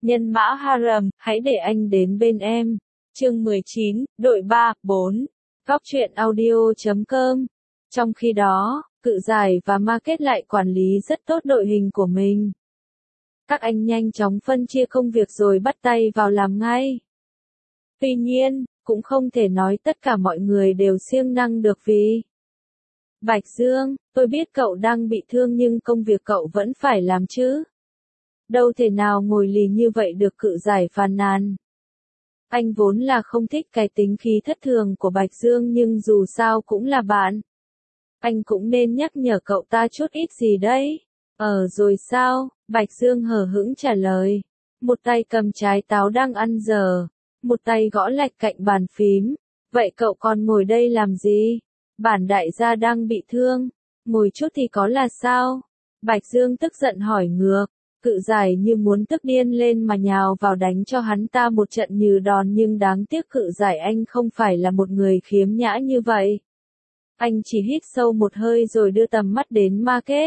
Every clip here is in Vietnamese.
Nhân mã harem, hãy để anh đến bên em. Chương 19, đội 3, 4. Góc truyện audio.com. Trong khi đó, Cự Giải và Market lại quản lý rất tốt đội hình của mình. Các anh nhanh chóng phân chia công việc rồi bắt tay vào làm ngay. Tuy nhiên, cũng không thể nói tất cả mọi người đều siêng năng được vì Bạch Dương, tôi biết cậu đang bị thương nhưng công việc cậu vẫn phải làm chứ. Đâu thể nào ngồi lì như vậy được, Cự Giải phàn nàn. Anh vốn là không thích cái tính khí thất thường của Bạch Dương nhưng dù sao cũng là bạn. Anh cũng nên nhắc nhở cậu ta chút ít gì đấy. Rồi sao? Bạch Dương hờ hững trả lời. Một tay cầm trái táo đang ăn dở, một tay gõ lạch cạnh bàn phím. Vậy cậu còn ngồi đây làm gì? Bản đại gia đang bị thương. Ngồi chút thì có là sao? Bạch Dương tức giận hỏi ngược. Cự Giải như muốn tức điên lên mà nhào vào đánh cho hắn ta một trận như đòn nhưng đáng tiếc Cự Giải anh không phải là một người khiếm nhã như vậy. Anh chỉ hít sâu một hơi rồi đưa tầm mắt đến Market.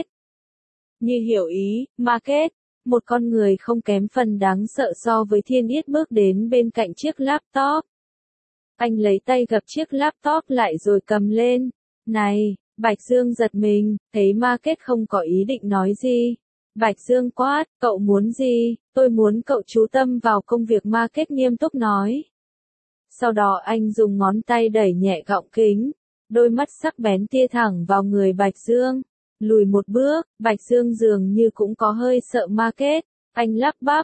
Như hiểu ý, Market, một con người không kém phần đáng sợ so với Thiên Yết bước đến bên cạnh chiếc laptop. Anh lấy tay gập chiếc laptop lại rồi cầm lên. Này, Bạch Dương giật mình, thấy Market không có ý định nói gì. Bạch Dương quát, cậu muốn gì? Tôi muốn cậu chú tâm vào công việc, Market nghiêm túc nói. Sau đó anh dùng ngón tay đẩy nhẹ gọng kính. Đôi mắt sắc bén tia thẳng vào người Bạch Dương. Lùi một bước, Bạch Dương dường như cũng có hơi sợ Market. Anh lắp bắp,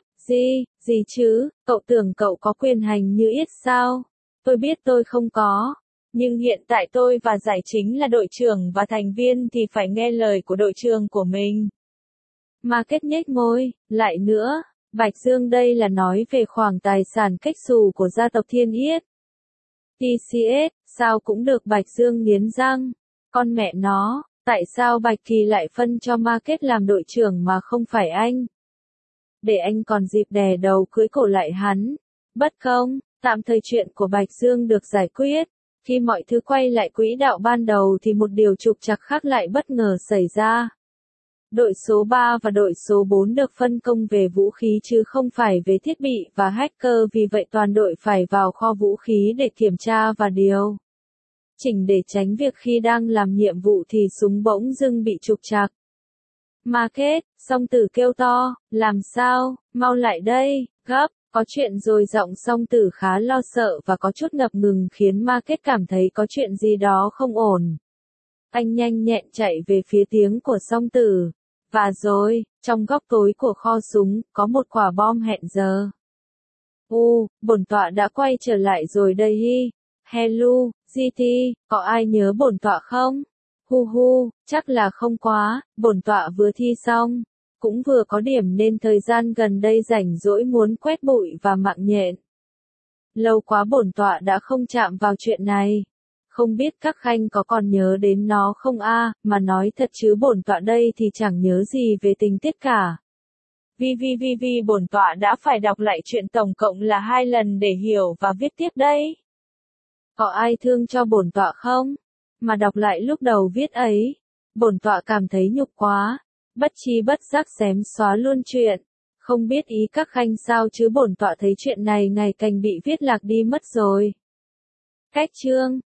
gì chứ, cậu tưởng cậu có quyền hành như yết sao? Tôi biết tôi không có. Nhưng hiện tại tôi và Giải chính là đội trưởng và thành viên thì phải nghe lời của đội trưởng của mình. Market nhếch môi, lại nữa, Bạch Dương đây là nói về khoản tài sản cách xù của gia tộc Thiên Yết. TCS, sao cũng được, Bạch Dương nghiến răng. Con mẹ nó, tại sao Bạch Kỳ lại phân cho Market làm đội trưởng mà không phải anh? Để anh còn dịp đè đầu cưới cổ lại hắn. Bất công, tạm thời chuyện của Bạch Dương được giải quyết. Khi mọi thứ quay lại quỹ đạo ban đầu thì một điều trục trặc khác lại bất ngờ xảy ra. Đội số 3 và đội số 4 được phân công về vũ khí chứ không phải về thiết bị và hacker, vì vậy toàn đội phải vào kho vũ khí để kiểm tra và điều chỉnh để tránh việc khi đang làm nhiệm vụ thì súng bỗng dưng bị trục trặc. Market, Song Tử kêu to, làm sao, mau lại đây, gấp, có chuyện rồi. Giọng Song Tử khá lo sợ và có chút ngập ngừng khiến Market cảm thấy có chuyện gì đó không ổn. Anh nhanh nhẹn chạy về phía tiếng của Song Tử. Và rồi, trong góc tối của kho súng, có một quả bom hẹn giờ. Bổn tọa đã quay trở lại rồi đây hi. Hello, GT, có ai nhớ bổn tọa không? Chắc là không quá, bổn tọa vừa thi xong. Cũng vừa có điểm nên thời gian gần đây rảnh rỗi muốn quét bụi và mạng nhện. Lâu quá bổn tọa đã không chạm vào chuyện này. Không biết các khanh có còn nhớ đến nó không mà nói thật chứ bổn tọa đây thì chẳng nhớ gì về tình tiết cả. Vì bổn tọa đã phải đọc lại chuyện tổng cộng là 2 lần để hiểu và viết tiếp đây. Có ai thương cho bổn tọa không? Mà đọc lại lúc đầu viết ấy, bổn tọa cảm thấy nhục quá, bất tri bất giác xém xóa luôn chuyện. Không biết ý các khanh sao chứ bổn tọa thấy chuyện này ngày càng bị viết lạc đi mất rồi. Cách chương